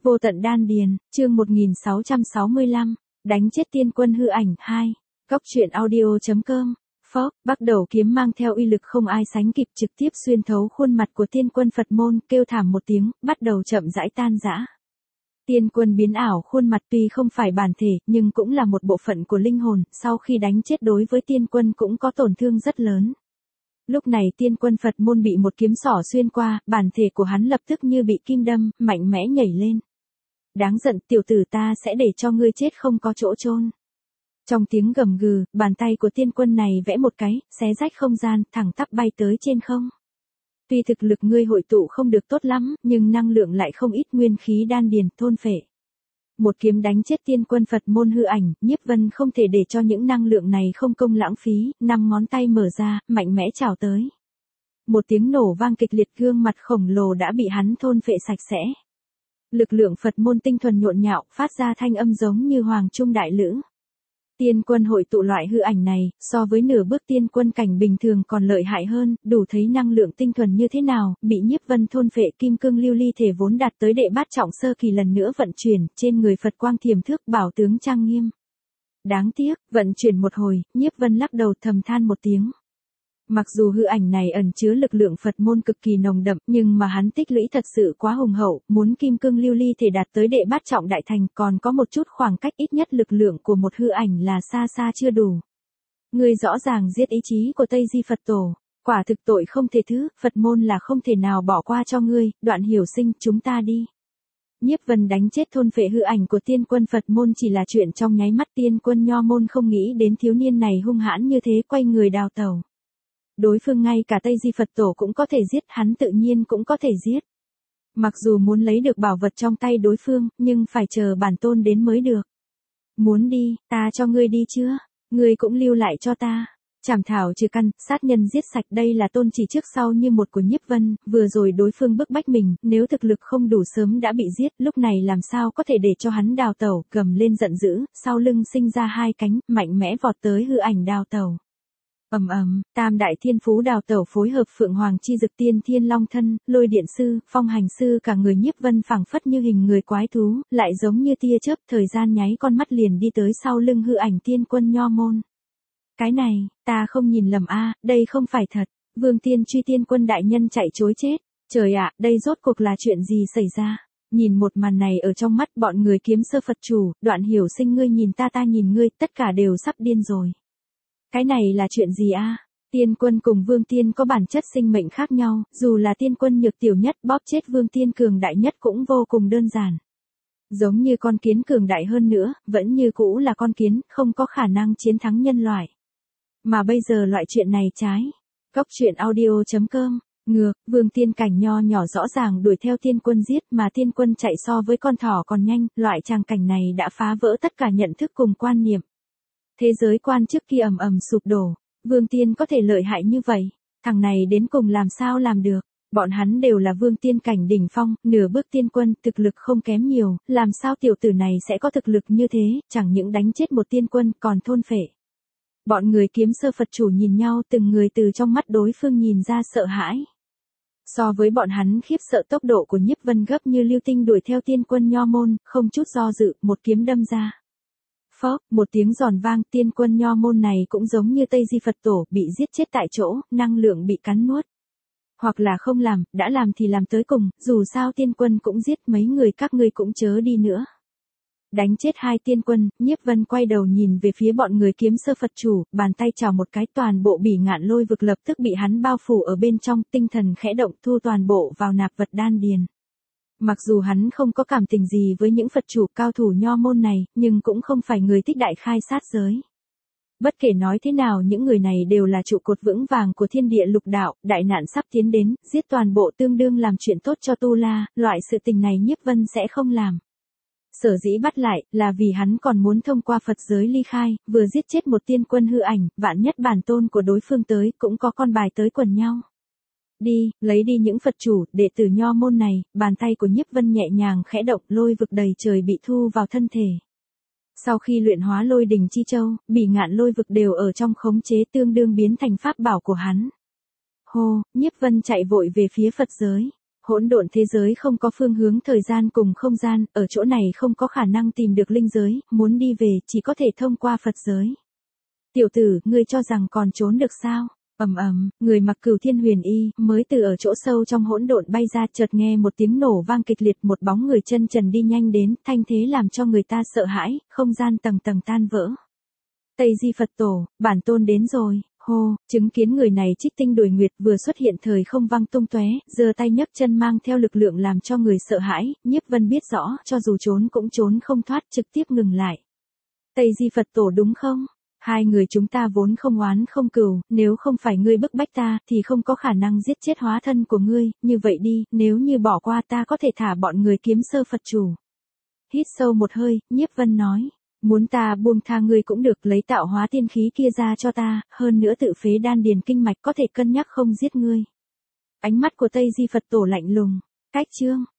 Vô tận đan điền, chương 1665, đánh chết tiên quân hư ảnh 2. Góc truyện audio.com. Phốc, bắt đầu kiếm mang theo uy lực không ai sánh kịp trực tiếp xuyên thấu khuôn mặt của tiên quân Phật môn, kêu thảm một tiếng, bắt đầu chậm rãi tan rã. Tiên quân biến ảo khuôn mặt tuy không phải bản thể, nhưng cũng là một bộ phận của linh hồn, sau khi đánh chết đối với tiên quân cũng có tổn thương rất lớn. Lúc này tiên quân Phật môn bị một kiếm xỏ xuyên qua, bản thể của hắn lập tức như bị kim đâm, mạnh mẽ nhảy lên. Đáng giận, tiểu tử, ta sẽ để cho ngươi chết không có chỗ chôn. Trong tiếng gầm gừ, bàn tay của tiên quân này vẽ một cái, xé rách không gian, thẳng tắp bay tới trên không. Tuy thực lực ngươi hội tụ không được tốt lắm, nhưng năng lượng lại không ít, nguyên khí đan điền, thôn phệ. Một kiếm đánh chết tiên quân Phật môn hư ảnh, Nhiếp Vân không thể để cho những năng lượng này không công lãng phí, 5 ngón tay mở ra, mạnh mẽ chào tới. Một tiếng nổ vang kịch liệt, gương mặt khổng lồ đã bị hắn thôn phệ sạch sẽ. Lực lượng Phật môn tinh thuần nhộn nhạo, phát ra thanh âm giống như hoàng trung đại lữ. Tiên quân hội tụ loại hư ảnh này, so với nửa bước tiên quân cảnh bình thường còn lợi hại hơn, đủ thấy năng lượng tinh thuần như thế nào, bị Nhiếp Vân thôn phệ. Kim cương lưu ly thể vốn đạt tới đệ bát trọng sơ kỳ lần nữa vận chuyển, trên người Phật quang thiềm thước, bảo tướng trang nghiêm. Đáng tiếc, vận chuyển một hồi, Nhiếp Vân lắc đầu thầm than một tiếng. Mặc dù hư ảnh này ẩn chứa lực lượng Phật môn cực kỳ nồng đậm, nhưng mà hắn tích lũy thật sự quá hùng hậu, muốn kim cương lưu ly thể đạt tới đệ bát trọng đại thành còn có một chút khoảng cách, ít nhất lực lượng của một hư ảnh là xa xa chưa đủ. Ngươi rõ ràng giết ý chí của Tây Di Phật Tổ, quả thực tội không thể thứ, Phật môn là không thể nào bỏ qua cho ngươi, Đoạn Hiểu Sinh, chúng ta đi. Nhiếp Vân đánh chết thôn phệ hư ảnh của tiên quân Phật môn chỉ là chuyện trong nháy mắt, tiên quân Nho môn không nghĩ đến thiếu niên này hung hãn như thế, quay người đào tẩu. Đối phương ngay cả Tây Di Phật Tổ cũng có thể giết, hắn tự nhiên cũng có thể giết. Mặc dù muốn lấy được bảo vật trong tay đối phương, nhưng phải chờ bản tôn đến mới được. Muốn đi, ta cho ngươi đi chưa? Ngươi cũng lưu lại cho ta. Chảm thảo trừ căn, sát nhân giết sạch, đây là tôn chỉ trước sau như một của Nhiếp Vân. Vừa rồi đối phương bức bách mình, nếu thực lực không đủ sớm đã bị giết, lúc này làm sao có thể để cho hắn đào tẩu, gầm lên giận dữ, sau lưng sinh ra hai cánh, mạnh mẽ vọt tới hư ảnh đào tẩu. Tam đại thiên phú đào tẩu phối hợp Phượng Hoàng chi dực, tiên thiên long thân, lôi điện sư, phong hành sư, cả người Nhiếp Vân phảng phất như hình người quái thú, lại giống như tia chớp, thời gian nháy con mắt liền đi tới sau lưng hư ảnh tiên quân Nho môn. Cái này, ta không nhìn lầm a, đây không phải thật. Vương Tiên truy tiên quân đại nhân chạy chối chết. Trời ạ, đây rốt cuộc là chuyện gì xảy ra? Nhìn một màn này ở trong mắt bọn người Kiếm Sơ Phật chủ, Đoạn Hiểu Sinh, ngươi nhìn ta, ta nhìn ngươi, tất cả đều sắp điên rồi. Cái này là chuyện gì a? Tiên quân cùng Vương Tiên có bản chất sinh mệnh khác nhau, dù là tiên quân nhược tiểu nhất bóp chết Vương Tiên cường đại nhất cũng vô cùng đơn giản. Giống như con kiến cường đại hơn nữa, vẫn như cũ là con kiến, không có khả năng chiến thắng nhân loại. Mà bây giờ loại chuyện này trái. Góc truyện audio.com. Ngược, Vương Tiên cảnh nho nhỏ rõ ràng đuổi theo tiên quân giết, mà tiên quân chạy so với con thỏ còn nhanh, loại tràng cảnh này đã phá vỡ tất cả nhận thức cùng quan niệm. Thế giới quan trước kia ầm ầm sụp đổ, Vương Tiên có thể lợi hại như vậy, thằng này đến cùng làm sao làm được, bọn hắn đều là Vương Tiên cảnh đỉnh phong, nửa bước tiên quân, thực lực không kém nhiều, làm sao tiểu tử này sẽ có thực lực như thế, chẳng những đánh chết một tiên quân còn thôn phệ. Bọn người Kiếm Sơ Phật chủ nhìn nhau, từng người từ trong mắt đối phương nhìn ra sợ hãi. So với bọn hắn khiếp sợ, tốc độ của Nhiếp Vân gấp như lưu tinh đuổi theo tiên quân Nho môn, không chút do dự, một kiếm đâm ra. Phốc, một tiếng giòn vang, tiên quân Nho môn này cũng giống như Tây Di Phật Tổ, bị giết chết tại chỗ, năng lượng bị cắn nuốt. Hoặc là không làm, đã làm thì làm tới cùng, dù sao tiên quân cũng giết, mấy người các ngươi cũng chớ đi nữa. Đánh chết hai tiên quân, Nhiếp Vân quay đầu nhìn về phía bọn người Kiếm Sơ Phật chủ, bàn tay chào một cái, toàn bộ Bỉ Ngạn lôi vực lập tức bị hắn bao phủ ở bên trong, tinh thần khẽ động, thu toàn bộ vào nạp vật đan điền. Mặc dù hắn không có cảm tình gì với những Phật chủ cao thủ Nho môn này, nhưng cũng không phải người thích đại khai sát giới. Bất kể nói thế nào, những người này đều là trụ cột vững vàng của thiên địa lục đạo, đại nạn sắp tiến đến, giết toàn bộ tương đương làm chuyện tốt cho Tu La, loại sự tình này Nhiếp Vân sẽ không làm. Sở dĩ bắt lại, là vì hắn còn muốn thông qua Phật giới ly khai, vừa giết chết một tiên quân hư ảnh, vạn nhất bản tôn của đối phương tới, cũng có con bài tới quần nhau. Đi, lấy đi những Phật chủ, đệ tử Nho môn này, bàn tay của Nhiếp Vân nhẹ nhàng khẽ động, lôi vực đầy trời bị thu vào thân thể. Sau khi luyện hóa lôi đình chi châu, Bỉ Ngạn lôi vực đều ở trong khống chế, tương đương biến thành pháp bảo của hắn. Hô, Nhiếp Vân chạy vội về phía Phật giới. Hỗn độn thế giới không có phương hướng thời gian cùng không gian, ở chỗ này không có khả năng tìm được linh giới, muốn đi về chỉ có thể thông qua Phật giới. Tiểu tử, ngươi cho rằng còn trốn được sao? Ầm ầm, người mặc Cửu Thiên Huyền Y, mới từ ở chỗ sâu trong hỗn độn bay ra, chợt nghe một tiếng nổ vang kịch liệt, một bóng người chân trần đi nhanh đến, thanh thế làm cho người ta sợ hãi, không gian tầng tầng tan vỡ. Tây Di Phật Tổ, bản tôn đến rồi. Hô, chứng kiến người này trích tinh đuổi nguyệt vừa xuất hiện thời không vang tung tóe, giơ tay nhấc chân mang theo lực lượng làm cho người sợ hãi, Nhiếp Vân biết rõ, cho dù trốn cũng trốn không thoát, trực tiếp ngừng lại. Tây Di Phật Tổ đúng không? Hai người chúng ta vốn không oán không cừu, nếu không phải ngươi bức bách ta, thì không có khả năng giết chết hóa thân của ngươi, như vậy đi, nếu như bỏ qua ta có thể thả bọn người kiếm sơ Phật chủ. Hít sâu một hơi, Nhiếp Vân nói. Muốn ta buông tha ngươi cũng được, lấy tạo hóa tiên khí kia ra cho ta, hơn nữa tự phế đan điền kinh mạch có thể cân nhắc không giết ngươi. Ánh mắt của Tây Di Phật Tổ lạnh lùng, cách chương.